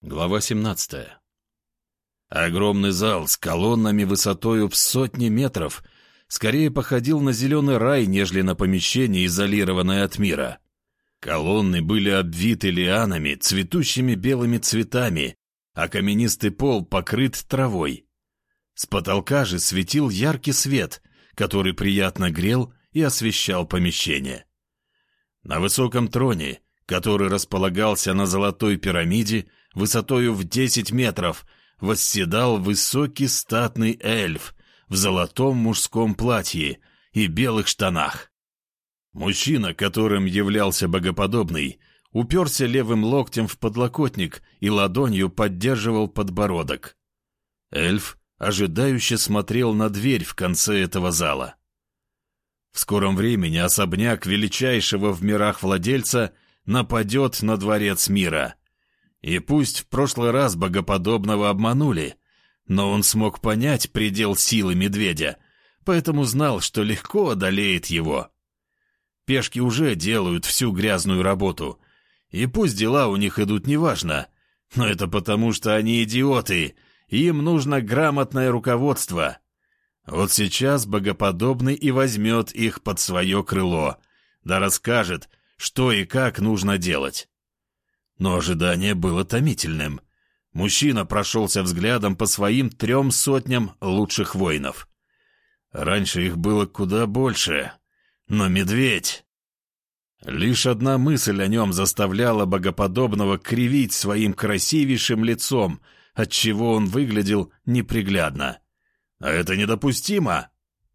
Глава 17. Огромный зал с колоннами высотою в сотни метров скорее походил на зеленый рай, нежели на помещение, изолированное от мира. Колонны были обвиты лианами, цветущими белыми цветами, а каменистый пол покрыт травой. С потолка же светил яркий свет, который приятно грел и освещал помещение. На высоком троне, который располагался на золотой пирамиде, высотою в 10 метров, восседал высокий статный эльф в золотом мужском платье и белых штанах. Мужчина, которым являлся богоподобный, уперся левым локтем в подлокотник и ладонью поддерживал подбородок. Эльф ожидающе смотрел на дверь в конце этого зала. В скором времени особняк величайшего в мирах владельца нападет на дворец мира. И пусть в прошлый раз богоподобного обманули, но он смог понять предел силы медведя, поэтому знал, что легко одолеет его. Пешки уже делают всю грязную работу, и пусть дела у них идут неважно, но это потому, что они идиоты, и им нужно грамотное руководство. Вот сейчас богоподобный и возьмет их под свое крыло, да расскажет, что и как нужно делать. Но ожидание было томительным. Мужчина прошелся взглядом по своим 300 лучших воинов. Раньше их было куда больше, но медведь... Лишь одна мысль о нем заставляла богоподобного кривить своим красивейшим лицом, отчего он выглядел неприглядно. А это недопустимо.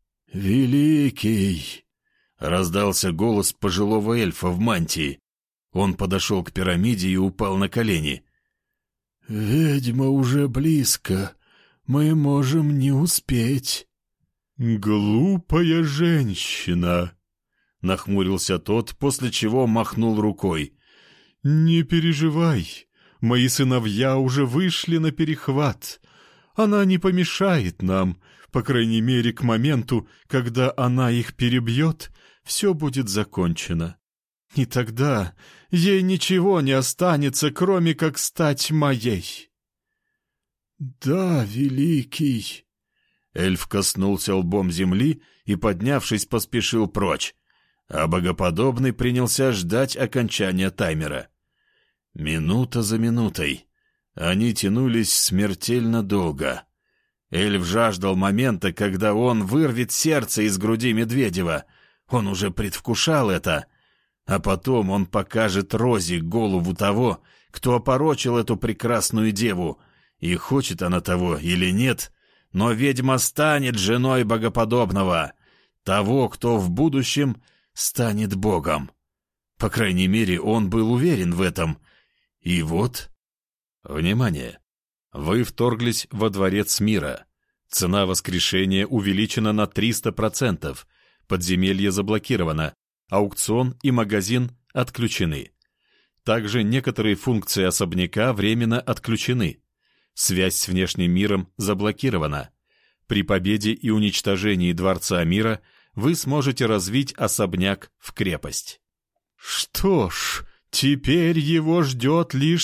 «Великий!» — раздался голос пожилого эльфа в мантии. Он подошел к пирамиде и упал на колени. «Ведьма уже близко. Мы можем не успеть». «Глупая женщина!» — нахмурился тот, после чего махнул рукой. «Не переживай, мои сыновья уже вышли на перехват. Она не помешает нам, по крайней мере, к моменту, когда она их перебьет, все будет закончено. И тогда ей ничего не останется, кроме как стать моей». «Да, великий!» Эльф коснулся лбом земли и, поднявшись, поспешил прочь, а богоподобный принялся ждать окончания таймера. Минута за минутой. Они тянулись смертельно долго. Эльф жаждал момента, когда он вырвет сердце из груди Медведева. Он уже предвкушал это. А потом он покажет Розе голову того, кто опорочил эту прекрасную деву. И хочет она того или нет, но ведьма станет женой богоподобного, того, кто в будущем станет богом. По крайней мере, он был уверен в этом. И вот... Внимание! Вы вторглись во дворец мира. Цена воскрешения увеличена на 300%. Подземелье заблокировано. Аукцион и магазин отключены. Также некоторые функции особняка временно отключены. Связь с внешним миром заблокирована. При победе и уничтожении Дворца мира вы сможете развить особняк в крепость. «Что ж, теперь его ждет лишь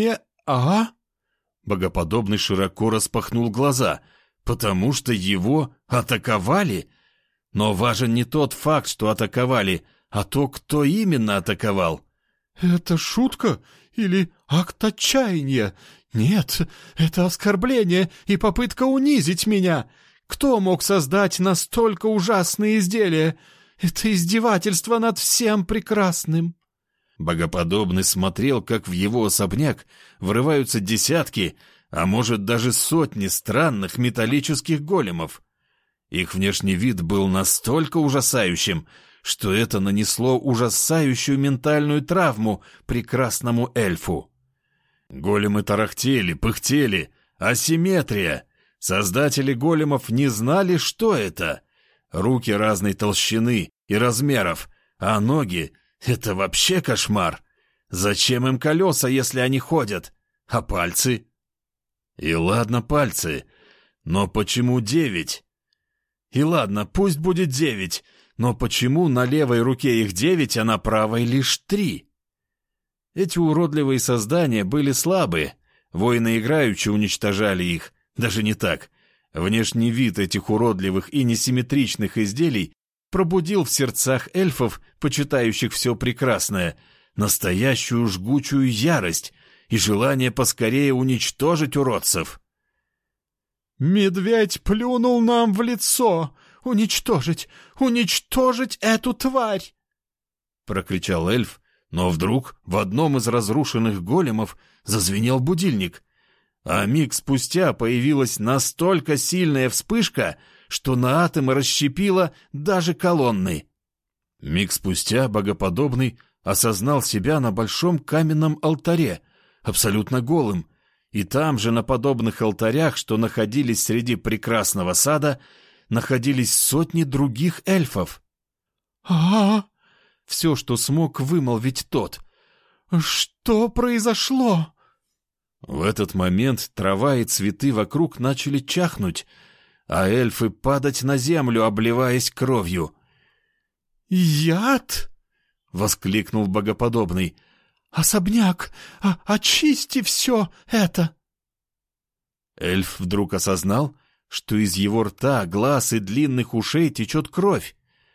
Богоподобный широко распахнул глаза, потому что его атаковали. Но важен не тот факт, что атаковали, а то, кто именно атаковал. «Это шутка или акт отчаяния? Нет, это оскорбление и попытка унизить меня. Кто мог создать настолько ужасные изделия? Это издевательство над всем прекрасным». Богоподобный смотрел, как в его особняк врываются десятки, а может даже сотни странных металлических големов. Их внешний вид был настолько ужасающим, что это нанесло ужасающую ментальную травму прекрасному эльфу. Големы тарахтели, пыхтели. Асимметрия. Создатели големов не знали, что это. Руки разной толщины и размеров, а ноги — это вообще кошмар. Зачем им колеса, если они ходят? А пальцы? И ладно пальцы, но почему 9? И ладно, пусть будет 9, но почему на левой руке их 9, а на правой лишь 3? Эти уродливые создания были слабы. Воины играючи уничтожали их, даже не так. Внешний вид этих уродливых и несимметричных изделий пробудил в сердцах эльфов, почитающих все прекрасное, настоящую жгучую ярость и желание поскорее уничтожить уродцев. «Медведь плюнул нам в лицо! Уничтожить! Уничтожить эту тварь!» — прокричал эльф, но вдруг в одном из разрушенных големов зазвенел будильник, а миг спустя появилась настолько сильная вспышка, что на атомы расщепила даже колонны. Миг спустя богоподобный осознал себя на большом каменном алтаре, абсолютно голым, и там же на подобных алтарях, что находились среди прекрасного сада, находились сотни других эльфов. Все, что смог вымолвить тот. «Что произошло?» В этот момент трава и цветы вокруг начали чахнуть, а эльфы падать на землю, обливаясь кровью. «Яд?» — воскликнул богоподобный. «Особняк! Очисти все это!» Эльф вдруг осознал, что из его рта, глаз и длинных ушей течет кровь,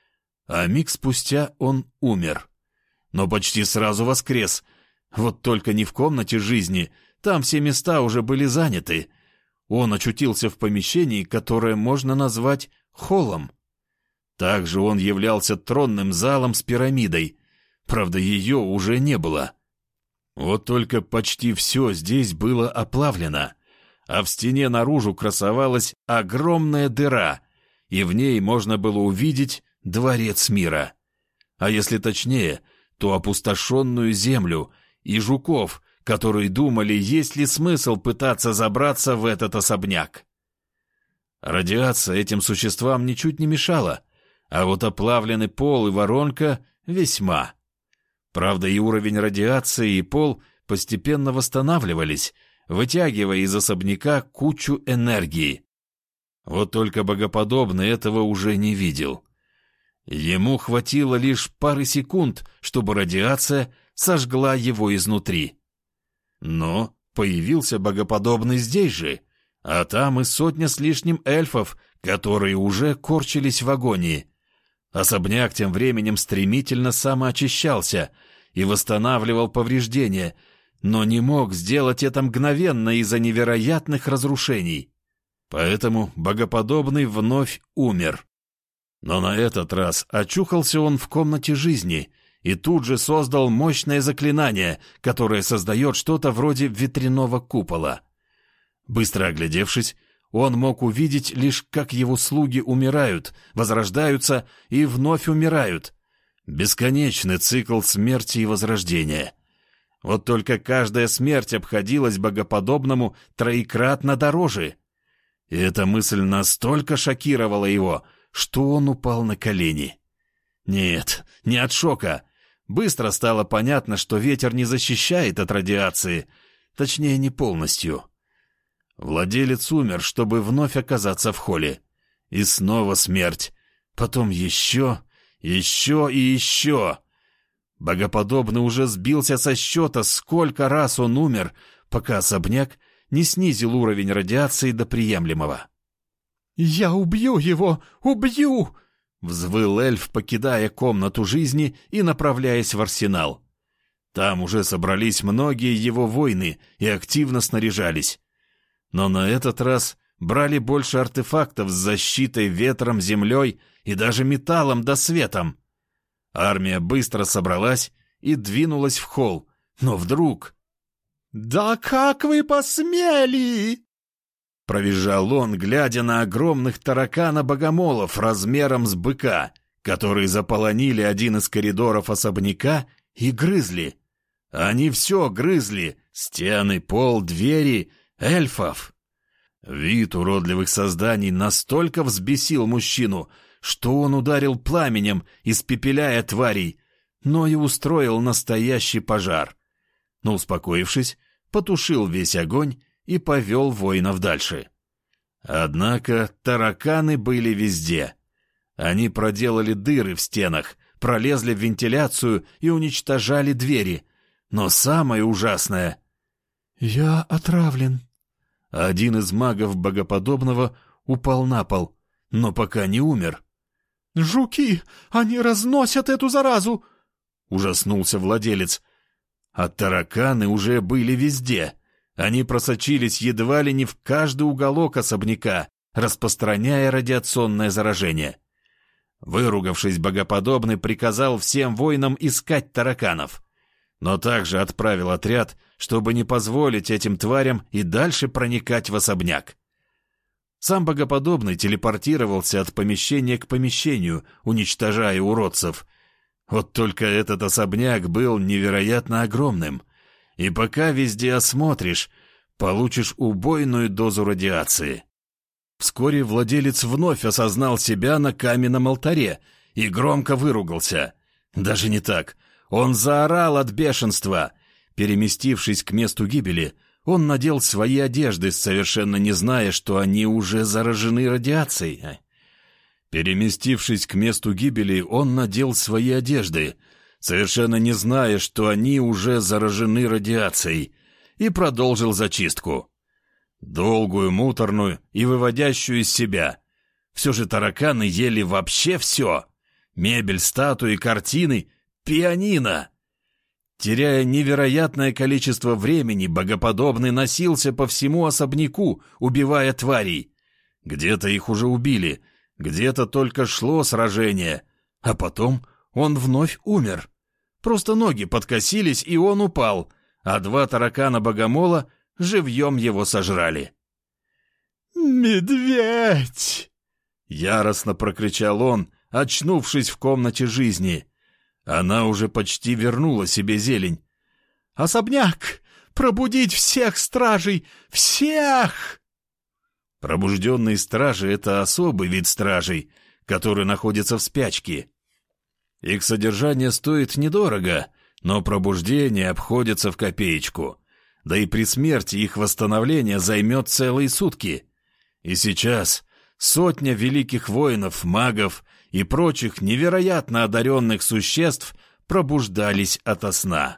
а миг спустя он умер. Но почти сразу воскрес, вот только не в комнате жизни, там все места уже были заняты. Он очутился в помещении, которое можно назвать холлом. Также он являлся тронным залом с пирамидой, правда, ее уже не было. Вот только почти все здесь было оплавлено, а в стене наружу красовалась огромная дыра, и в ней можно было увидеть дворец мира. А если точнее, то опустошенную землю и жуков, которые думали, есть ли смысл пытаться забраться в этот особняк. Радиация этим существам ничуть не мешала, а вот оплавленный пол и воронка весьма. Правда, и уровень радиации, и пол постепенно восстанавливались, вытягивая из особняка кучу энергии. Вот только богоподобный этого уже не видел. Ему хватило лишь пары секунд, чтобы радиация сожгла его изнутри. Но появился богоподобный здесь же, а там и сотня с лишним эльфов, которые уже корчились в агонии. Особняк тем временем стремительно самоочищался и восстанавливал повреждения, но не мог сделать это мгновенно из-за невероятных разрушений. Поэтому богоподобный вновь умер. Но на этот раз очухался он в комнате жизни и тут же создал мощное заклинание, которое создает что-то вроде ветряного купола. Быстро оглядевшись, он мог увидеть лишь, как его слуги умирают, возрождаются и вновь умирают. Бесконечный цикл смерти и возрождения. Вот только каждая смерть обходилась богоподобному троекратно дороже. И эта мысль настолько шокировала его, что он упал на колени. Нет, не от шока. Быстро стало понятно, что ветер не защищает от радиации, точнее, не полностью. Владелец умер, чтобы вновь оказаться в холле. И снова смерть. Потом еще и еще. Богоподобный уже сбился со счета, сколько раз он умер, пока особняк не снизил уровень радиации до приемлемого. «Я убью его! Убью!» — взвыл эльф, покидая комнату жизни и направляясь в арсенал. Там уже собрались многие его воины и активно снаряжались. Но на этот раз брали больше артефактов с защитой ветром, землей и даже металлом да светом. Армия быстро собралась и двинулась в холл, но вдруг... «Да как вы посмели!» Провизжал он, глядя на огромных таракана-богомолов размером с быка, которые заполонили один из коридоров особняка и грызли. Они все грызли — стены, пол, двери, эльфов. Вид уродливых созданий настолько взбесил мужчину, что он ударил пламенем, испепеляя тварей, но и устроил настоящий пожар. Но, успокоившись, потушил весь огонь и повел воинов дальше. Однако тараканы были везде. Они проделали дыры в стенах, пролезли в вентиляцию и уничтожали двери. Но самое ужасное... «Я отравлен». Один из магов богоподобного упал на пол, но пока не умер. «Жуки! Они разносят эту заразу!» — ужаснулся владелец. А тараканы уже были везде. Они просочились едва ли не в каждый уголок особняка, распространяя радиационное заражение. Выругавшись, богоподобный приказал всем воинам искать тараканов, но также отправил отряд, чтобы не позволить этим тварям и дальше проникать в особняк. Сам богоподобный телепортировался от помещения к помещению, уничтожая уродцев. Вот только этот особняк был невероятно огромным, и пока везде осмотришь, получишь убойную дозу радиации. Вскоре владелец вновь осознал себя на каменном алтаре и громко выругался. Даже не так, он заорал от бешенства. Переместившись к месту гибели, он надел свои одежды, совершенно не зная, что они уже заражены радиацией. Переместившись к месту гибели, он надел свои одежды, совершенно не зная, что они уже заражены радиацией, и продолжил зачистку. Долгую, муторную и выводящую из себя. Все же тараканы ели вообще все. Мебель, статуи, картины, пианино. Теряя невероятное количество времени, богоподобный носился по всему особняку, убивая тварей. Где-то их уже убили, где-то только шло сражение, а потом он вновь умер. Просто ноги подкосились, и он упал, а 2 таракана-богомола живьем его сожрали. «Медведь!» — яростно прокричал он, очнувшись в комнате жизни. Она уже почти вернула себе зелень. «Особняк! Пробудить всех стражей! Всех!» Пробужденные стражи — это особый вид стражей, который находится в спячке. Их содержание стоит недорого, но пробуждение обходится в копеечку. Да и при смерти их восстановление займет целые сутки. И сейчас сотня великих воинов, магов и прочих невероятно одаренных существ пробуждались ото сна.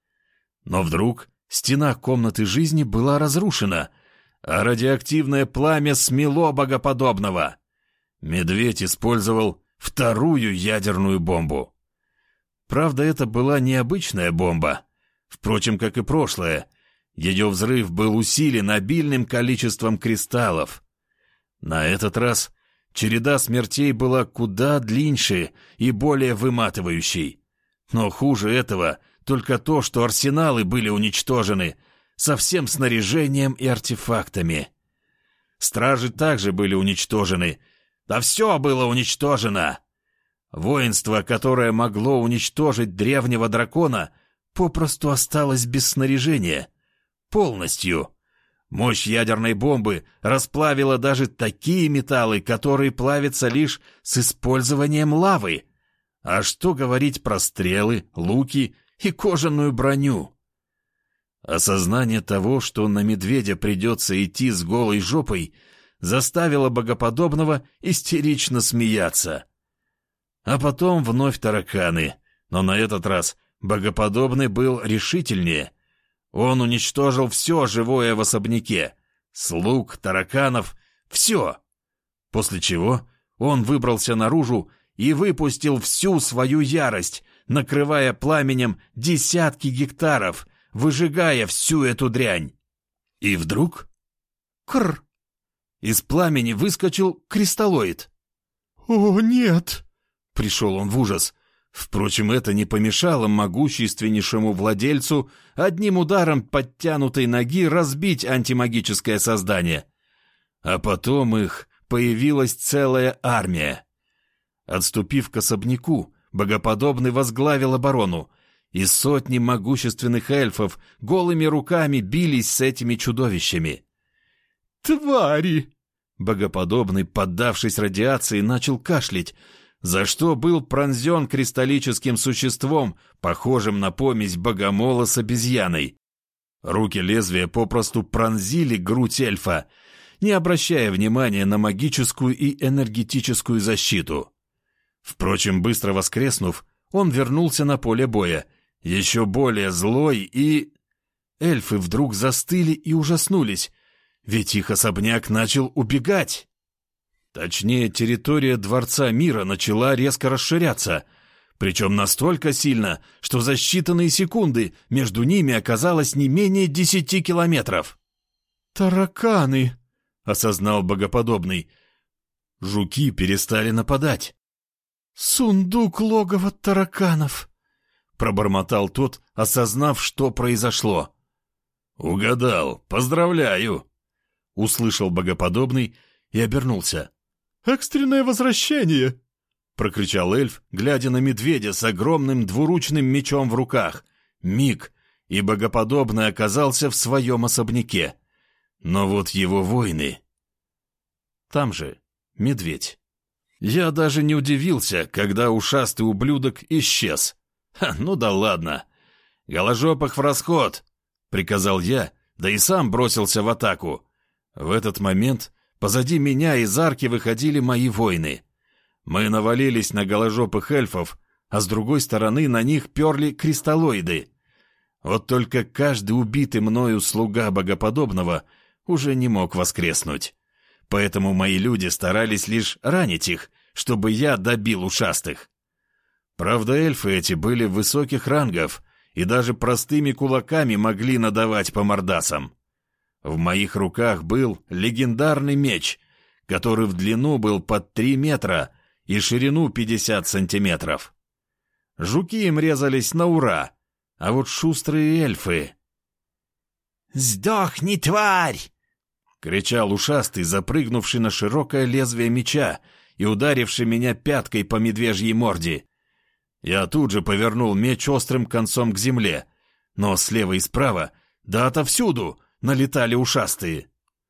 Но вдруг стена комнаты жизни была разрушена, а радиоактивное пламя смело богоподобного. Медведь использовал 2-ю ядерную бомбу. Правда, это была необычная бомба. Впрочем, как и прошлое, ее взрыв был усилен обильным количеством кристаллов. На этот раз череда смертей была куда длиннее и более выматывающей. Но хуже этого только то, что арсеналы были уничтожены со всем снаряжением и артефактами. Стражи также были уничтожены. Да все было уничтожено! Воинство, которое могло уничтожить древнего дракона, попросту осталось без снаряжения. Полностью. Мощь ядерной бомбы расплавила даже такие металлы, которые плавятся лишь с использованием лавы. А что говорить про стрелы, луки и кожаную броню? Осознание того, что на медведя придется идти с голой жопой, заставило богоподобного истерично смеяться. А потом вновь тараканы, но на этот раз богоподобный был решительнее. Он уничтожил все живое в особняке. Слуг, тараканов, все. После чего он выбрался наружу и выпустил всю свою ярость, накрывая пламенем десятки гектаров, выжигая всю эту дрянь. И вдруг... Кррр! Из пламени выскочил кристаллоид. «О, нет!» — пришел он в ужас. Впрочем, это не помешало могущественнейшему владельцу одним ударом подтянутой ноги разбить антимагическое создание. А потом их появилась целая армия. Отступив к особняку, богоподобный возглавил оборону, и сотни могущественных эльфов голыми руками бились с этими чудовищами. «Твари!» Богоподобный, поддавшись радиации, начал кашлять, за что был пронзен кристаллическим существом, похожим на помесь богомола с обезьяной. Руки лезвия попросту пронзили грудь эльфа, не обращая внимания на магическую и энергетическую защиту. Впрочем, быстро воскреснув, он вернулся на поле боя, еще более злой и... эльфы вдруг застыли и ужаснулись, ведь их особняк начал убегать. Точнее, территория Дворца Мира начала резко расширяться, причем настолько сильно, что за считанные секунды между ними оказалось не менее 10 километров. «Тараканы!» — осознал богоподобный. Жуки перестали нападать. «Сундук логова тараканов!» — пробормотал тот, осознав, что произошло. «Угадал! Поздравляю!» — услышал богоподобный и обернулся. «Экстренное возвращение!» — прокричал эльф, глядя на медведя с огромным двуручным мечом в руках. Миг, и богоподобный оказался в своем особняке. Но вот его воины... Там же медведь. Я даже не удивился, когда ушастый ублюдок исчез. Ну да ладно. «Голожопых в расход!» — приказал я, да и сам бросился в атаку. В этот момент позади меня из арки выходили мои воины. Мы навалились на голожопых эльфов, а с другой стороны на них перли кристаллоиды. Вот только каждый убитый мною слуга богоподобного уже не мог воскреснуть. Поэтому мои люди старались лишь ранить их, чтобы я добил ушастых. Правда, эльфы эти были высоких рангов и даже простыми кулаками могли надавать по мордасам. В моих руках был легендарный меч, который в длину был под 3 метра и ширину 50 сантиметров. Жуки им резались на ура, а вот шустрые эльфы... «Сдохни, тварь!» — кричал ушастый, запрыгнувший на широкое лезвие меча и ударивший меня пяткой по медвежьей морде. Я тут же повернул меч острым концом к земле, но слева и справа, да отовсюду, налетали ушастые.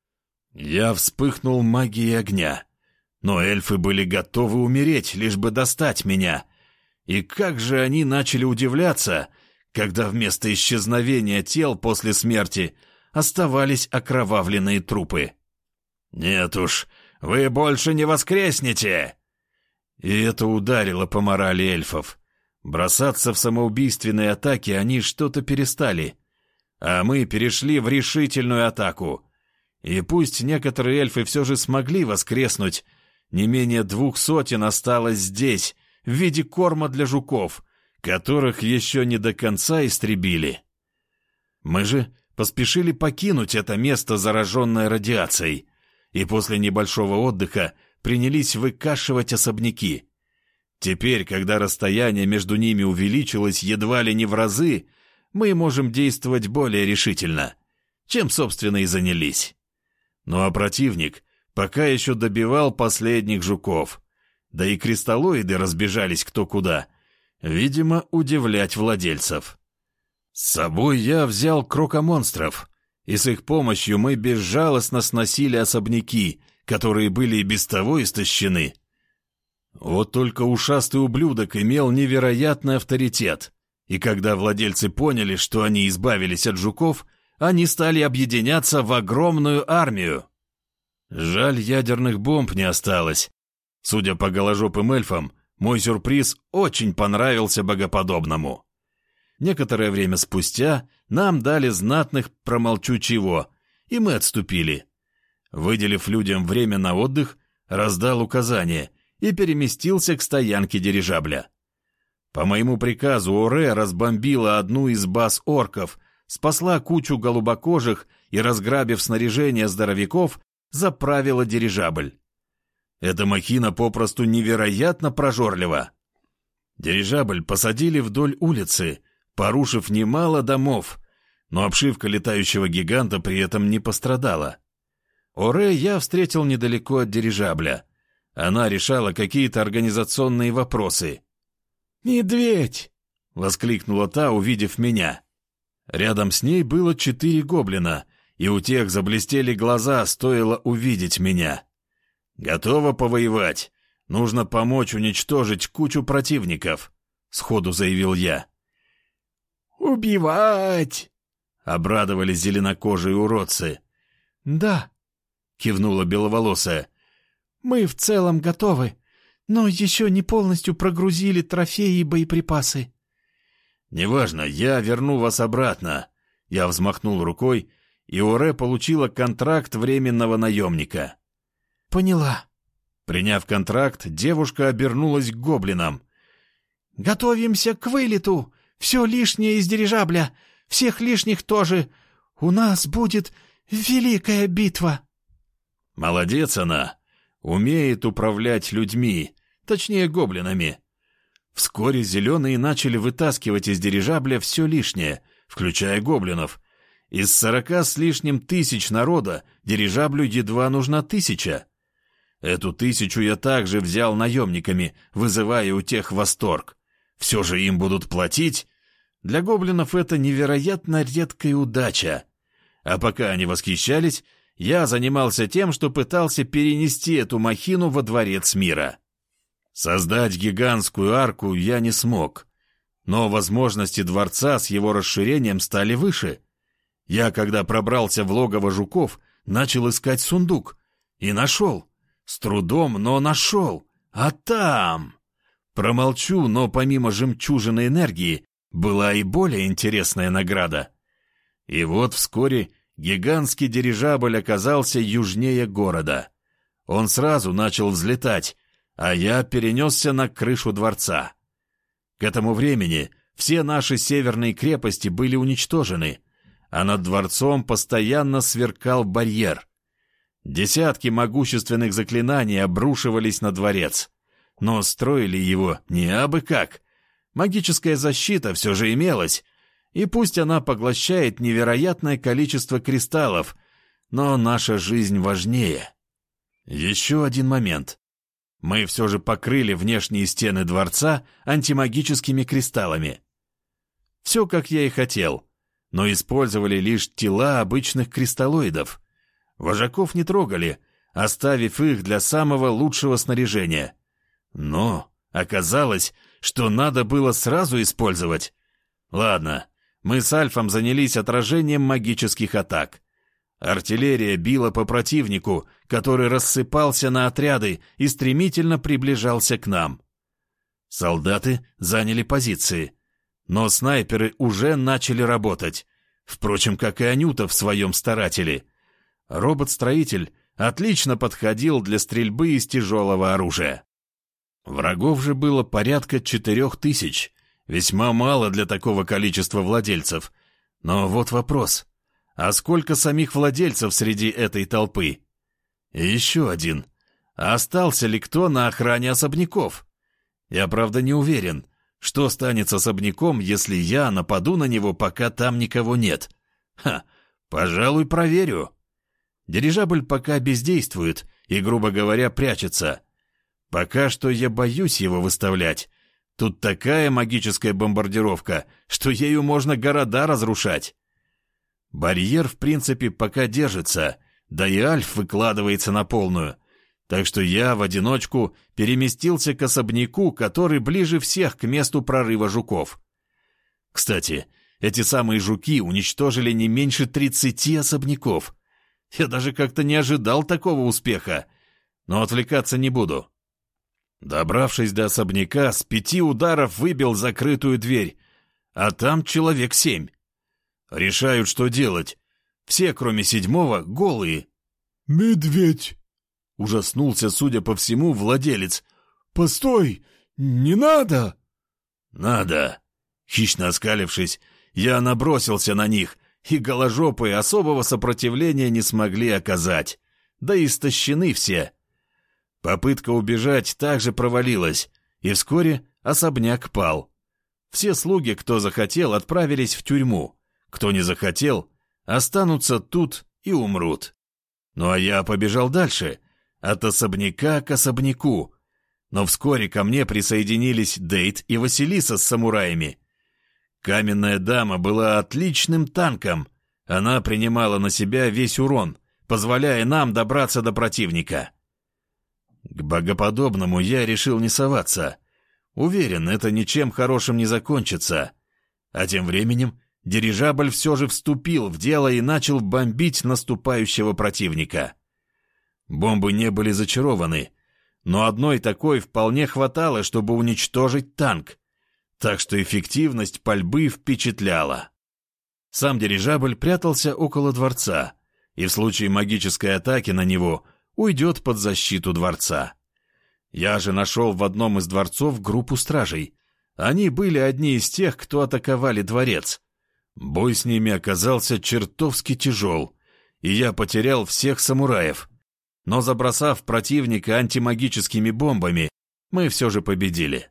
Я вспыхнул магией огня, но эльфы были готовы умереть, лишь бы достать меня. И как же они начали удивляться, когда вместо исчезновения тел после смерти оставались окровавленные трупы. «Нет уж, вы больше не воскреснете!» И это ударило по морали эльфов. Бросаться в самоубийственные атаки они что-то перестали, а мы перешли в решительную атаку. И пусть некоторые эльфы все же смогли воскреснуть, не менее 200 осталось здесь, в виде корма для жуков, которых еще не до конца истребили. Мы же поспешили покинуть это место, зараженное радиацией, и после небольшого отдыха принялись выкашивать особняки. Теперь, когда расстояние между ними увеличилось едва ли не в разы, мы можем действовать более решительно, чем, собственно, и занялись. Ну а противник пока еще добивал последних жуков, да и кристаллоиды разбежались кто куда, видимо, удивлять владельцев. С собой я взял крокомонстров, и с их помощью мы безжалостно сносили особняки, которые были и без того истощены. Вот только ушастый ублюдок имел невероятный авторитет, и когда владельцы поняли, что они избавились от жуков, они стали объединяться в огромную армию. Жаль, ядерных бомб не осталось. Судя по голожопым эльфам, мой сюрприз очень понравился богоподобному. Некоторое время спустя нам дали знатных промолчу чего, и мы отступили. Выделив людям время на отдых, раздал указания и переместился к стоянке дирижабля. По моему приказу Оре разбомбила одну из баз орков, спасла кучу голубокожих и, разграбив снаряжение здоровяков, заправила дирижабль. Эта махина попросту невероятно прожорлива. Дирижабль посадили вдоль улицы, порушив немало домов, но обшивка летающего гиганта при этом не пострадала. Оре я встретил недалеко от дирижабля. Она решала какие-то организационные вопросы. «Медведь!» — воскликнула та, увидев меня. Рядом с ней было 4 гоблина, и у тех заблестели глаза, стоило увидеть меня. «Готова повоевать. Нужно помочь уничтожить кучу противников», — сходу заявил я. «Убивать!» — обрадовались зеленокожие уродцы. «Да», — кивнула беловолосая. «Мы в целом готовы, но еще не полностью прогрузили трофеи и боеприпасы». «Неважно, я верну вас обратно. Я взмахнул рукой, и Оре получила контракт временного наемника. «Поняла». Приняв контракт, девушка обернулась к гоблинам. «Готовимся к вылету! Все лишнее из дирижабля! Всех лишних тоже! У нас будет великая битва!» Молодец она! Умеет управлять людьми, точнее гоблинами. Вскоре зеленые начали вытаскивать из дирижабля все лишнее, включая гоблинов. Из 40 с лишним тысяч народа дирижаблю едва нужна 1000. Эту 1000 я также взял наемниками, вызывая у тех восторг. Все же им будут платить. Для гоблинов это невероятно редкая удача. А пока они восхищались, я занимался тем, что пытался перенести эту махину во дворец мира. Создать гигантскую арку я не смог, но возможности дворца с его расширением стали выше. Я, когда пробрался в логово жуков, начал искать сундук. И нашел. С трудом, но нашел. А там... Промолчу, но помимо жемчужины энергии была и более интересная награда. И вот вскоре гигантский дирижабль оказался южнее города. Он сразу начал взлетать, а я перенесся на крышу дворца. К этому времени все наши северные крепости были уничтожены, а над дворцом постоянно сверкал барьер. Десятки могущественных заклинаний обрушивались на дворец, но строили его не абы как. Магическая защита все же имелась, и пусть она поглощает невероятное количество кристаллов, но наша жизнь важнее. Еще один момент. Мы все же покрыли внешние стены дворца антимагическими кристаллами. Все, как я и хотел, но использовали лишь тела обычных кристаллоидов. Вожаков не трогали, оставив их для самого лучшего снаряжения. Но оказалось, что надо было сразу использовать. Ладно, мы с Альфом занялись отражением магических атак. Артиллерия била по противнику, который рассыпался на отряды и стремительно приближался к нам. Солдаты заняли позиции, но снайперы уже начали работать, впрочем, как и Анюта в своем старателе. Робот-строитель отлично подходил для стрельбы из тяжелого оружия. Врагов же было порядка 4000, весьма мало для такого количества владельцев. Но вот вопрос, а сколько самих владельцев среди этой толпы? И еще один, остался ли кто на охране особняков? Я, правда, не уверен, что станет с особняком, если я нападу на него, пока там никого нет. Пожалуй, проверю. Дирижабль пока бездействует и, грубо говоря, прячется. Пока что я боюсь его выставлять. Тут такая магическая бомбардировка, что ею можно города разрушать. Барьер, в принципе, пока держится, да и Альф выкладывается на полную. Так что я в одиночку переместился к особняку, который ближе всех к месту прорыва жуков. Кстати, эти самые жуки уничтожили не меньше 30 особняков. Я даже как-то не ожидал такого успеха, но отвлекаться не буду. Добравшись до особняка, с 5 ударов выбил закрытую дверь, а там человек 7. Решают, что делать. Все, кроме 7-го, голые. «Медведь!» — ужаснулся, судя по всему, владелец. «Постой! Не надо!» «Надо!» Хищно оскалившись, я набросился на них, и голожопые особого сопротивления не смогли оказать. Да и истощены все. Попытка убежать также провалилась, и вскоре особняк пал. Все слуги, кто захотел, отправились в тюрьму. Кто не захотел, останутся тут и умрут. Ну а я побежал дальше, от особняка к особняку. Но вскоре ко мне присоединились Дейт и Василиса с самураями. Каменная дама была отличным танком. Она принимала на себя весь урон, позволяя нам добраться до противника. К богоподобному я решил не соваться. Уверен, это ничем хорошим не закончится. А тем временем дирижабль все же вступил в дело и начал бомбить наступающего противника. Бомбы не были зачарованы, но одной такой вполне хватало, чтобы уничтожить танк. Так что эффективность пальбы впечатляла. Сам дирижабль прятался около дворца, и в случае магической атаки на него уйдет под защиту дворца. Я же нашел в одном из дворцов группу стражей. Они были одни из тех, кто атаковали дворец. Бой с ними оказался чертовски тяжел, и я потерял всех самураев. Но забросав противника антимагическими бомбами, мы все же победили.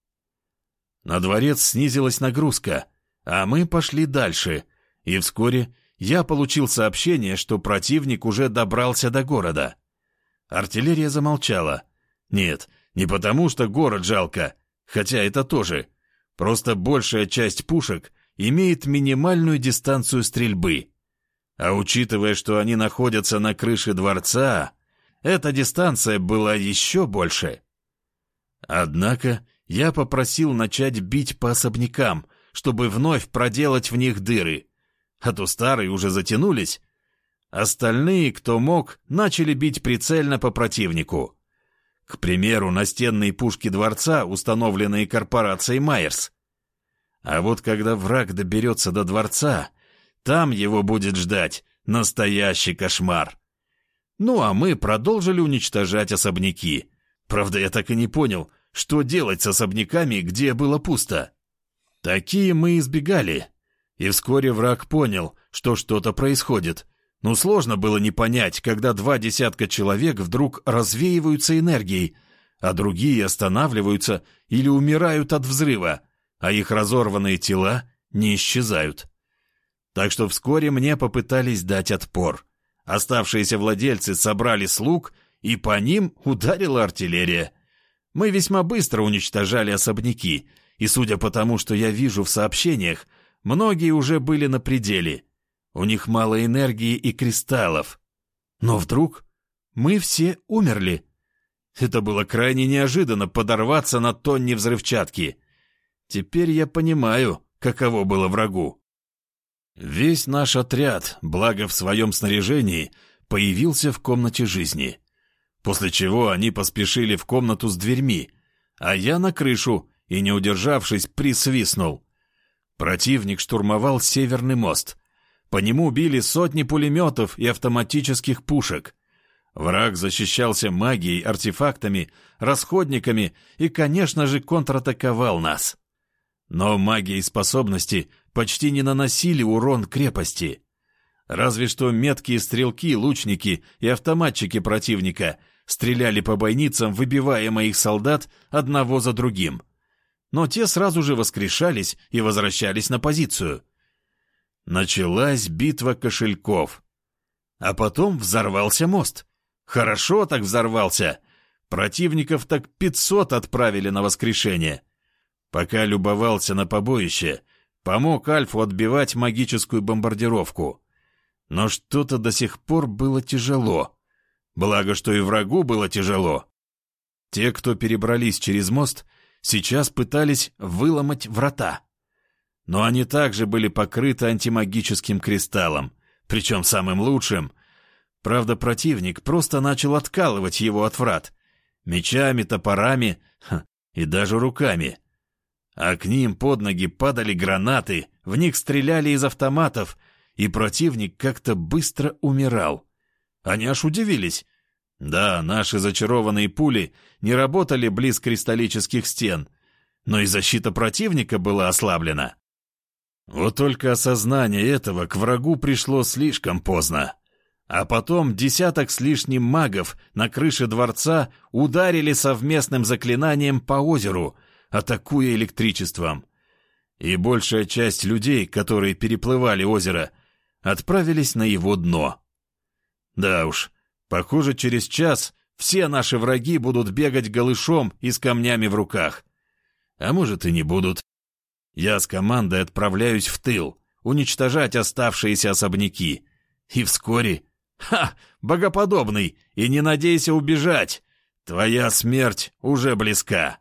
На дворец снизилась нагрузка, а мы пошли дальше, и вскоре я получил сообщение, что противник уже добрался до города. Артиллерия замолчала. Нет, не потому что город жалко, хотя это тоже. Просто большая часть пушек имеет минимальную дистанцию стрельбы. А учитывая, что они находятся на крыше дворца, эта дистанция была еще больше. Однако я попросил начать бить по особнякам, чтобы вновь проделать в них дыры. А то старые уже затянулись. Остальные, кто мог, начали бить прицельно по противнику. К примеру, настенные пушки дворца, установленные корпорацией Майерс. А вот когда враг доберется до дворца, там его будет ждать настоящий кошмар. Ну а мы продолжили уничтожать особняки. Правда, я так и не понял, что делать с особняками, где было пусто. Такие мы избегали. И вскоре враг понял, что что-то происходит. Но сложно было не понять, когда 20 человек вдруг развеиваются энергией, а другие останавливаются или умирают от взрыва, а их разорванные тела не исчезают. Так что вскоре мне попытались дать отпор. Оставшиеся владельцы собрали слуг, и по ним ударила артиллерия. Мы весьма быстро уничтожали особняки, и судя по тому, что я вижу в сообщениях, многие уже были на пределе. У них мало энергии и кристаллов. Но вдруг мы все умерли. Это было крайне неожиданно подорваться на тонне взрывчатки. Теперь я понимаю, каково было врагу. Весь наш отряд, благо в своем снаряжении, появился в комнате жизни. После чего они поспешили в комнату с дверьми, а я на крышу и, не удержавшись, присвистнул. Противник штурмовал Северный мост. По нему били сотни пулеметов и автоматических пушек. Враг защищался магией, артефактами, расходниками и, конечно же, контратаковал нас. Но магия и способности почти не наносили урон крепости. Разве что меткие стрелки, лучники и автоматчики противника стреляли по бойницам, выбивая моих солдат одного за другим. Но те сразу же воскрешались и возвращались на позицию. Началась битва кошельков. А потом взорвался мост. Хорошо так взорвался. Противников так 500 отправили на воскрешение. Пока любовался на побоище, помог Альфу отбивать магическую бомбардировку. Но что-то до сих пор было тяжело. Благо, что и врагу было тяжело. Те, кто перебрались через мост, сейчас пытались выломать врата. Но они также были покрыты антимагическим кристаллом, причем самым лучшим. Правда, противник просто начал откалывать его от врат. Мечами, топорами и даже руками. А к ним под ноги падали гранаты, в них стреляли из автоматов, и противник как-то быстро умирал. Они аж удивились. Да, наши зачарованные пули не работали близ кристаллических стен, но и защита противника была ослаблена. Вот только осознание этого к врагу пришло слишком поздно. А потом 10 с лишним магов на крыше дворца ударили совместным заклинанием по озеру, атакуя электричеством. И большая часть людей, которые переплывали озеро, отправились на его дно. Да уж, похоже, через час все наши враги будут бегать голышом и с камнями в руках. А может и не будут. Я с командой отправляюсь в тыл, уничтожать оставшиеся особняки. И вскоре... богоподобный, и не надейся убежать! Твоя смерть уже близка.